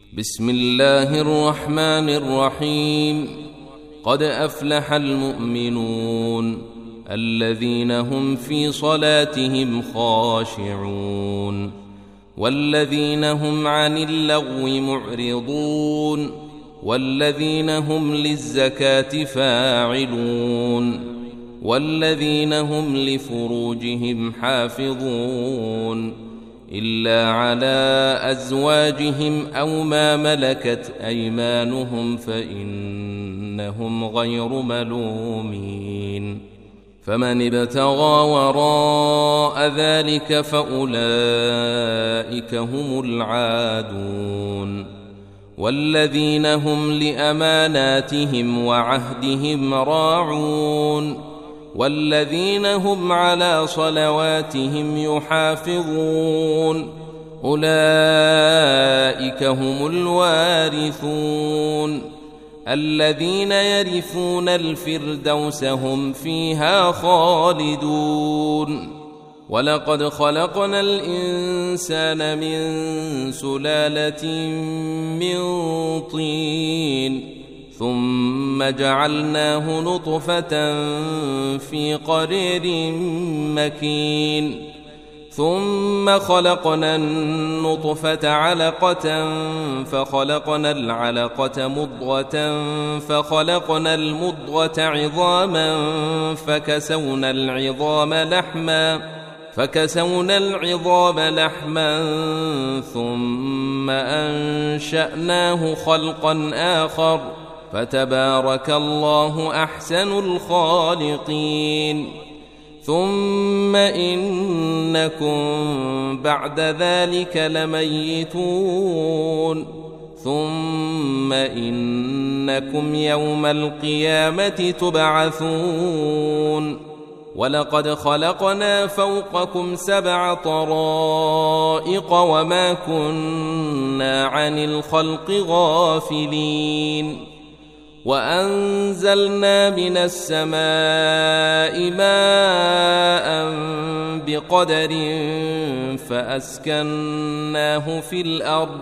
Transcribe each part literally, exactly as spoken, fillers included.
بسم الله الرحمن الرحيم. قد أفلح المؤمنون الذين هم في صلاتهم خاشعون والذين هم عن اللغو معرضون والذين هم للزكاة فاعلون والذين هم لفروجهم حافظون إلا على أزواجهم أو ما ملكت أيمانهم فإنهم غير ملومين. فمن ابتغى وراء ذلك فأولئك هم العادون. والذين هم لأماناتهم وعهدهم راعون والذين هم على صلواتهم يحافظون أولئك هم الوارثون الذين يرثون الفردوس هم فيها خالدون. ولقد خلقنا الإنسان من سلالة من طين ثم جعلناه نطفة في قرير مكين ثم خلقنا النطفة علقة فخلقنا العلقة مضغة فخلقنا المضغة عظاما فكسونا العظام لحما فكسونا العظام لحما ثم أنشأناه خلقا آخر فتبارك الله أحسن الخالقين. ثم إنكم بعد ذلك لميتون ثم إنكم يوم القيامة تبعثون. ولقد خلقنا فوقكم سبع طرائق وما كنا عن الخلق غافلين. وأنزلنا من السماء ماء بقدر فأسكناه في الأرض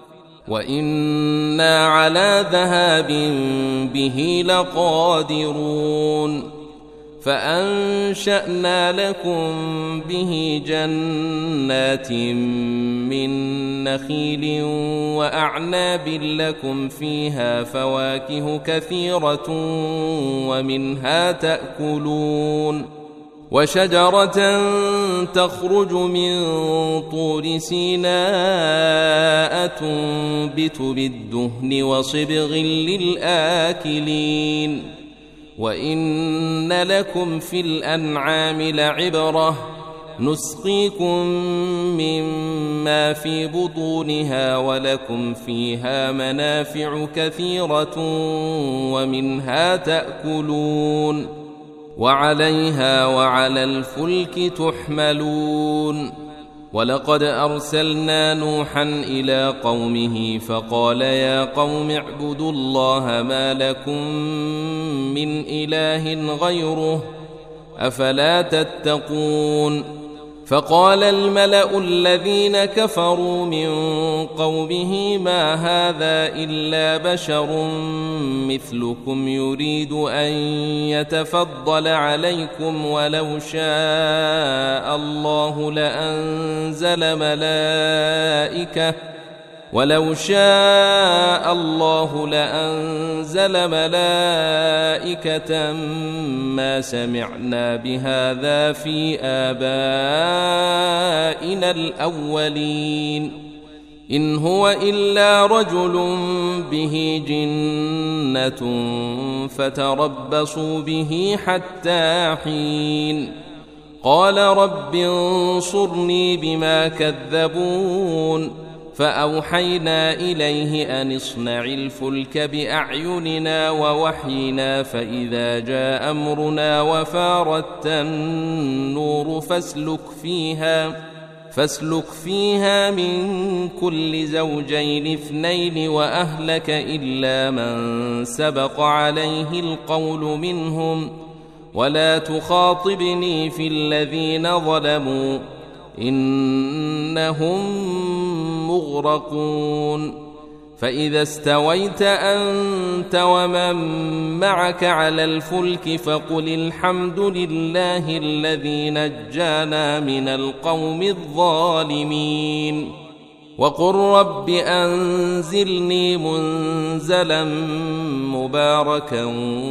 وإنا على ذهاب به لقادرون. فأنشأنا لكم به جنات من نخيل وأعناب لكم فيها فواكه كثيرة ومنها تأكلون. وشجرة تخرج من طور سيناء تنبت بالدهن وصبغ للآكلين. وإن لكم في الأنعام لعبرة نسقيكم مما في بطونها ولكم فيها منافع كثيرة ومنها تأكلون وعليها وعلى الفلك تحملون. ولقد أرسلنا نوحا إلى قومه فقال يا قوم اعبدوا الله ما لكم من إله غيره أفلا تتقون. فقال الملأ الذين كفروا من قومه ما هذا إلا بشر مثلكم يريد أن يتفضل عليكم ولو شاء الله لأنزل ملائكة ولو شاء الله لأنزل ملائكة ما سمعنا بهذا في آبائنا الأولين إن هو إلا رجل به جنة فتربصوا به حتى حين. قال رب انصرني بما كذبون. فأوحينا إليه أن اصنع الفلك بأعيننا ووحينا فإذا جاء أمرنا وفارت النور فاسلك فيها فاسلك فيها من كل زوجين اثنين وأهلك إلا من سبق عليه القول منهم ولا تخاطبني في الذين ظلموا إنهم مغرقون. فإذا استويت أنت ومن معك على الفلك فقل الحمد لله الذي نجانا من القوم الظالمين وقل رب أنزلني منزلا مباركا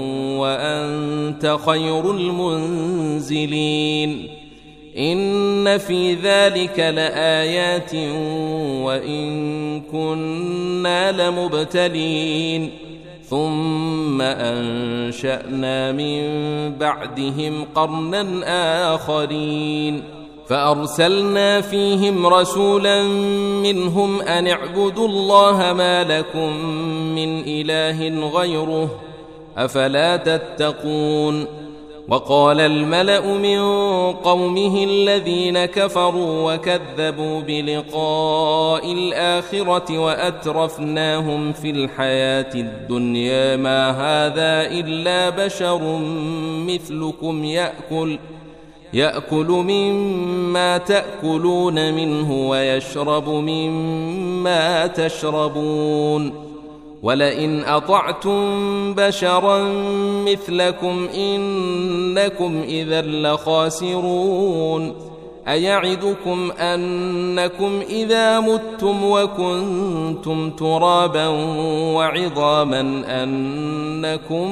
وأنت خير المنزلين إن في ذلك لآيات وإن كنا لمبتلين ثم أنشأنا من بعدهم قرنا آخرين فأرسلنا فيهم رسولا منهم أن اعبدوا الله ما لكم من إله غيره أفلا تتقون وقال الملأ من قومه الذين كفروا وكذبوا بلقاء الآخرة وأترفناهم في الحياة الدنيا ما هذا إلا بشر مثلكم يأكل يأكل مما تأكلون منه ويشرب مما تشربون ولئن أطعتم بشرا مثلكم إنكم إذا لخاسرون أيعدكم أنكم إذا متم وكنتم ترابا وعظاما أنكم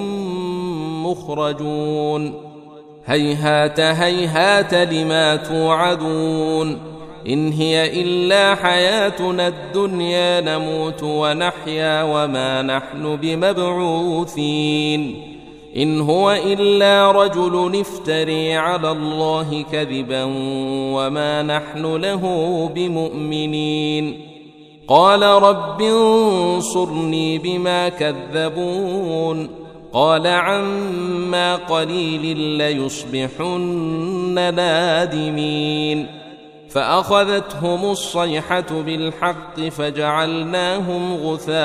مخرجون هيهات هيهات لما توعدون إن هي إلا حياتنا الدنيا نموت ونحيا وما نحن بمبعوثين إن هو إلا رجل افتري على الله كذبا وما نحن له بمؤمنين قال رب انصرني بما كذبون قال عما قليل ليصبحن نادمين فأخذتهم الصيحة بالحق فجعلناهم غثاء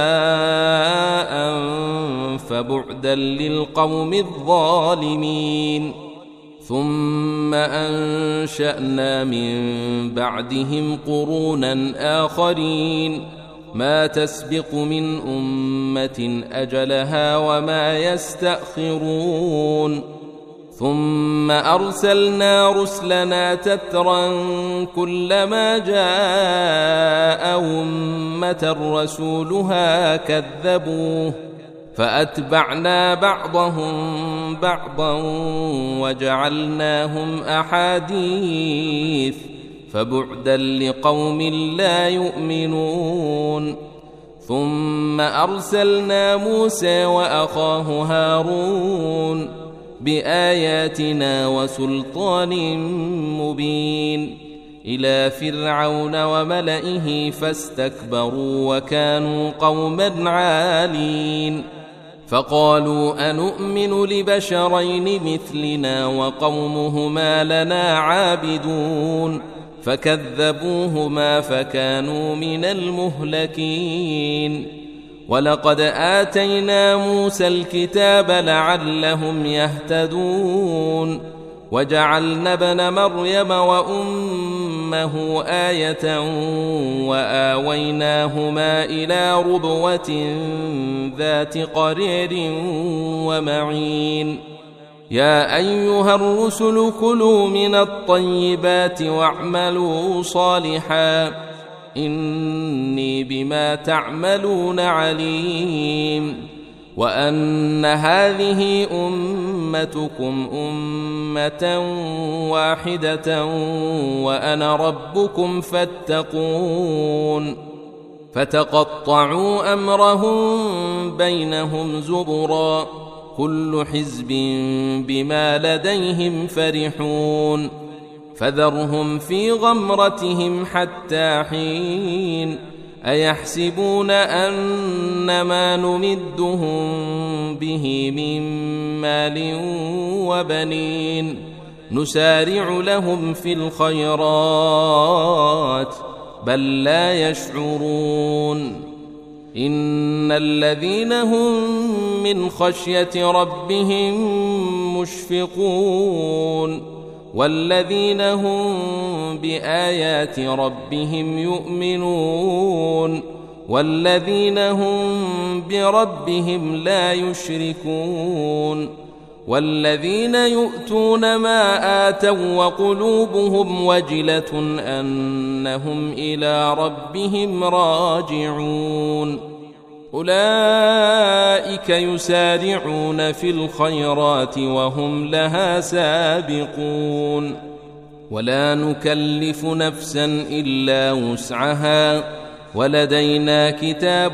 فبعدا للقوم الظالمين ثم أنشأنا من بعدهم قرونا آخرين ما تسبق من أمة أجلها وما يستأخرون ثم أرسلنا رسلنا تترا كلما جاء أمة رسولها كذبوه فأتبعنا بعضهم بعضا وجعلناهم أحاديث فبعدا لقوم لا يؤمنون ثم أرسلنا موسى وأخاه هارون بآياتنا وسلطان مبين إلى فرعون وملئه فاستكبروا وكانوا قوما عالين فقالوا أنؤمن لبشرين مثلنا وقومهما لنا عابدون فكذبوهما فكانوا من المهلكين ولقد آتينا موسى الكتاب لعلهم يهتدون وجعلنا ابن مريم وأمه آية وآويناهما إلى ربوة ذات قرير ومعين يا أيها الرسل كلوا من الطيبات واعملوا صالحا إني بما تعملون عليم وأن هذه أمتكم أمة واحدة وأنا ربكم فاتقون فتقطعوا أمرهم بينهم زبرا كل حزب بما لديهم فرحون فذرهم في غمرتهم حتى حين أيحسبون أن ما نمدهم به من مال وبنين نسارع لهم في الخيرات بل لا يشعرون إن الذين هم من خشية ربهم مشفقون والذين هم بآيات ربهم يؤمنون والذين هم بربهم لا يشركون والذين يؤتون ما آتوا وقلوبهم وجلة أنهم إلى ربهم راجعون أولئك يسارعون في الخيرات وهم لها سابقون ولا نكلف نفسا إلا وسعها ولدينا كتاب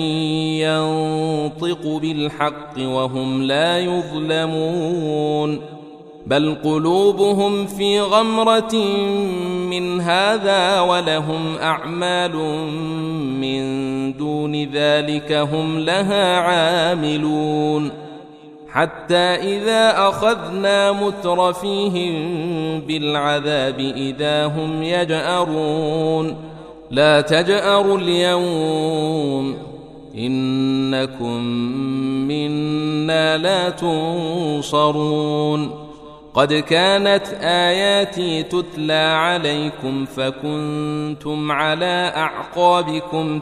ينطق بالحق وهم لا يظلمون بل قلوبهم في غمرة من هذا ولهم أعمال من دون ذلك هم لها عاملون حتى إذا أخذنا مترفيهم بالعذاب إذا هم يجأرون لا تجأروا اليوم إنكم منا لا تنصرون قد كانت آياتي تتلى عليكم فكنتم على أعقابكم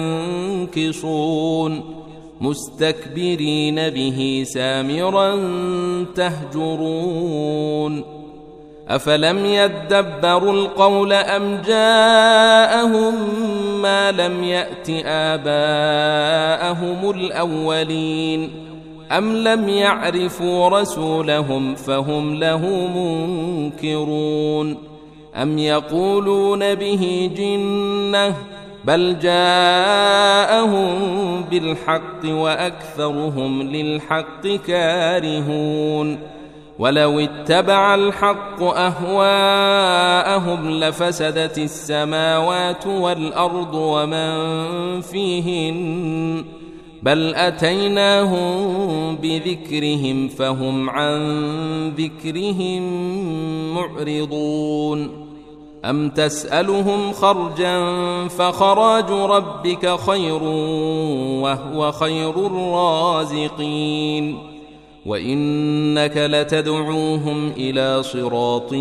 تنكصون مستكبرين به سامرا تهجرون أفلم يدبروا القول أم جاءهم ما لم يأت آباءهم الأولين أم لم يعرفوا رسولهم فهم له منكرون أم يقولون به جنة بل جاءهم بالحق وأكثرهم للحق كارهون ولو اتبع الحق أهواءهم لفسدت السماوات والأرض ومن فيهن بل أتيناهم بذكرهم فهم عن ذكرهم معرضون أم تسألهم خرجا فخراج ربك خير وهو خير الرازقين وإنك لتدعوهم إلى صراط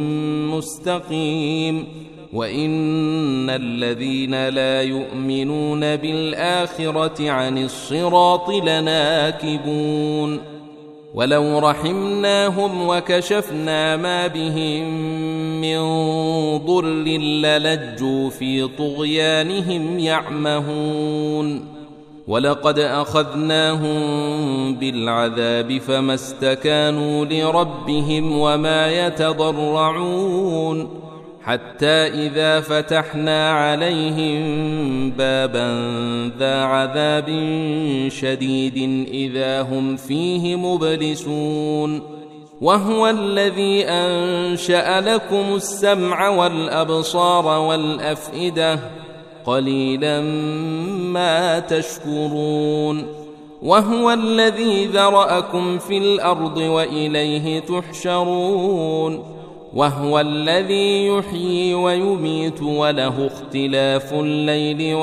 مستقيم وإن الذين لا يؤمنون بالآخرة عن الصراط لناكبون ولو رحمناهم وكشفنا ما بهم من ضر للجوا في طغيانهم يعمهون ولقد أخذناهم بالعذاب فما استكانوا لربهم وما يتضرعون حتى إذا فتحنا عليهم بابا ذا عذاب شديد إذا هم فيه مبلسون وهو الذي أنشأ لكم السمع والأبصار والأفئدة قليلا ما تشكرون وهو الذي ذرأكم في الأرض وإليه تحشرون وهو الذي يحيي ويميت وله اختلاف الليل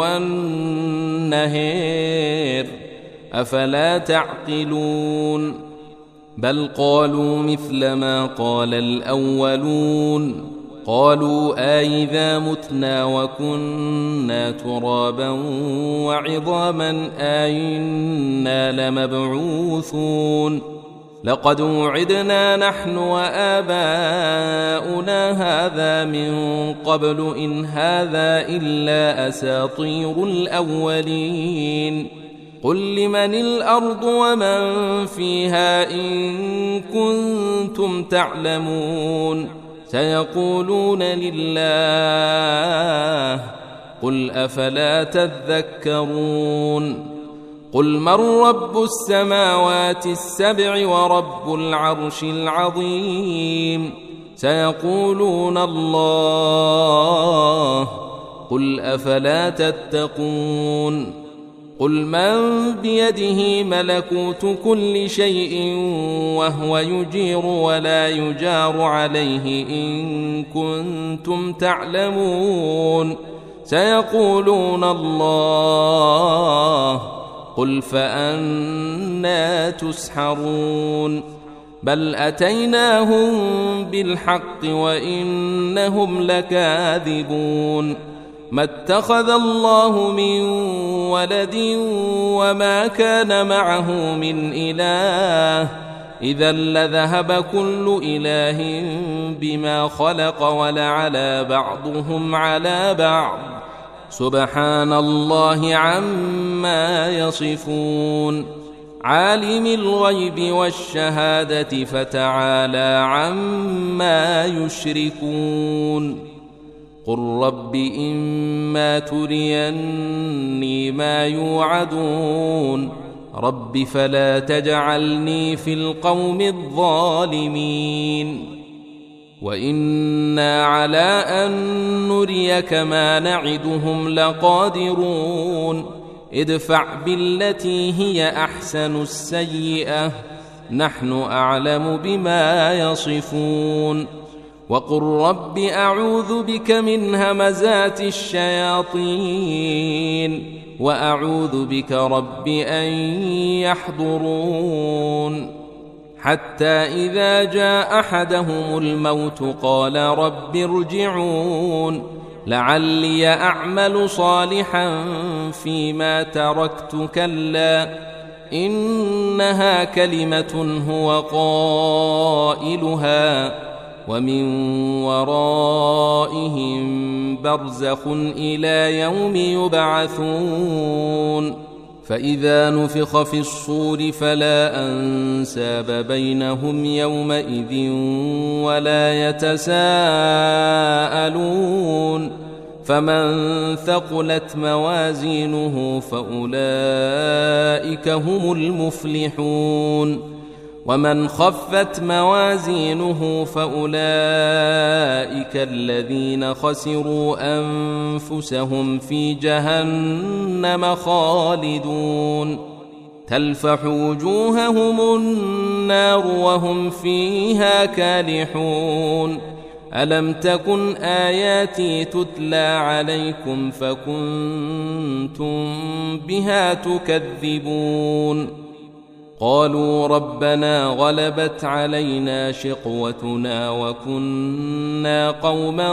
والنهار أفلا تعقلون بل قالوا مثل ما قال الأولون قالوا أإذا متنا وكنا ترابا وعظاما أإنا لمبعوثون لقد وعدنا نحن وآباؤنا هذا من قبل إن هذا إلا أساطير الأولين قل لمن الأرض ومن فيها إن كنتم تعلمون سيقولون لله قل أفلا تذكرون قل من رب السماوات السبع ورب العرش العظيم سيقولون الله قل أفلا تتقون قل من بيده ملكوت كل شيء وهو يجير ولا يجار عليه إن كنتم تعلمون سيقولون الله قل فأنى تسحرون بل أتيناهم بالحق وإنهم لكاذبون ما اتخذ الله من ولد وما كان معه من إله إذا لذهب كل إله بما خلق ولعلى بعضهم على بعض سبحان الله عما يصفون عالم الغيب والشهادة فتعالى عما يشركون قل رب إما تريني ما يوعدون رب فلا تجعلني في القوم الظالمين وإنا على أن نريك ما نعدهم لقادرون ادفع بالتي هي أحسن السيئة نحن أعلم بما يصفون وقل رب أعوذ بك من همزات الشياطين وأعوذ بك رب أن يحضرون حتى إذا جاء أحدهم الموت قال رب ارجعون لعلي أعمل صالحا فيما تركت كلا إنها كلمة هو قائلها ومن ورائهم برزخ إلى يوم يبعثون فإذا نفخ في الصور فلا أنساب بينهم يومئذ ولا يتساءلون فمن ثقلت موازينه فأولئك هم المفلحون ومن خفت موازينه فأولئك الذين خسروا أنفسهم في جهنم خالدون تلفح وجوههم النار وهم فيها كالحون ألم تكن آياتي تتلى عليكم فكنتم بها تكذبون قالوا ربنا غلبت علينا شقوتنا وكنا قوما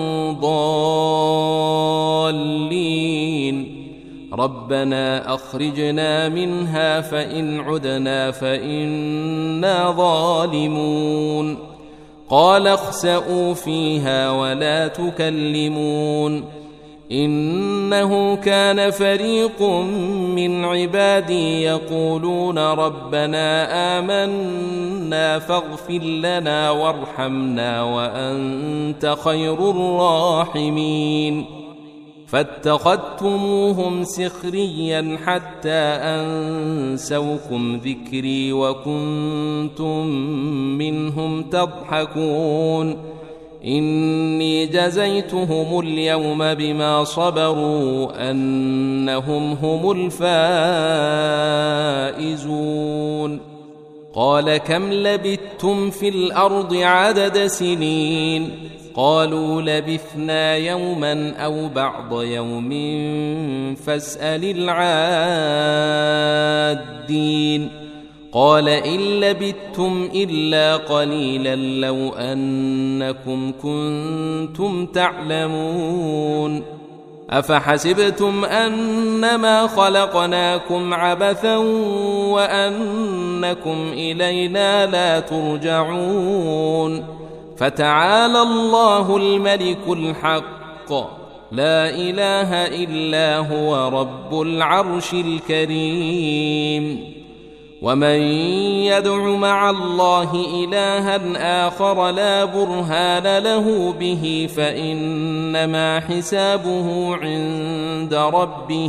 ضالين ربنا أخرجنا منها فإن عدنا فإنا ظالمون قال اخسئوا فيها ولا تكلمون إنه كان فريق من عبادي يقولون ربنا آمنا فاغفر لنا وارحمنا وأنت خير الراحمين فاتخذتموهم سخريا حتى أنسوكم ذكري وكنتم منهم تضحكون إني جزيتهم اليوم بما صبروا أنهم هم الفائزون قال كم لبثتم في الأرض عدد سنين قالوا لبثنا يوما أو بعض يوم فاسأل العادين قال إن لبثتم إلا قليلا لو أنكم كنتم تعلمون أفحسبتم أنما خلقناكم عبثا وأنكم إلينا لا ترجعون فتعالى الله الملك الحق لا إله إلا هو رب العرش الكريم ومن يدع مع الله إلها آخر لا برهان له به فإنما حسابه عند ربه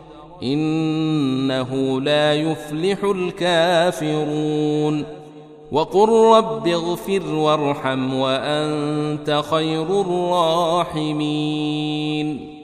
إنه لا يفلح الكافرون وقل رب اغفر وارحم وأنت خير الراحمين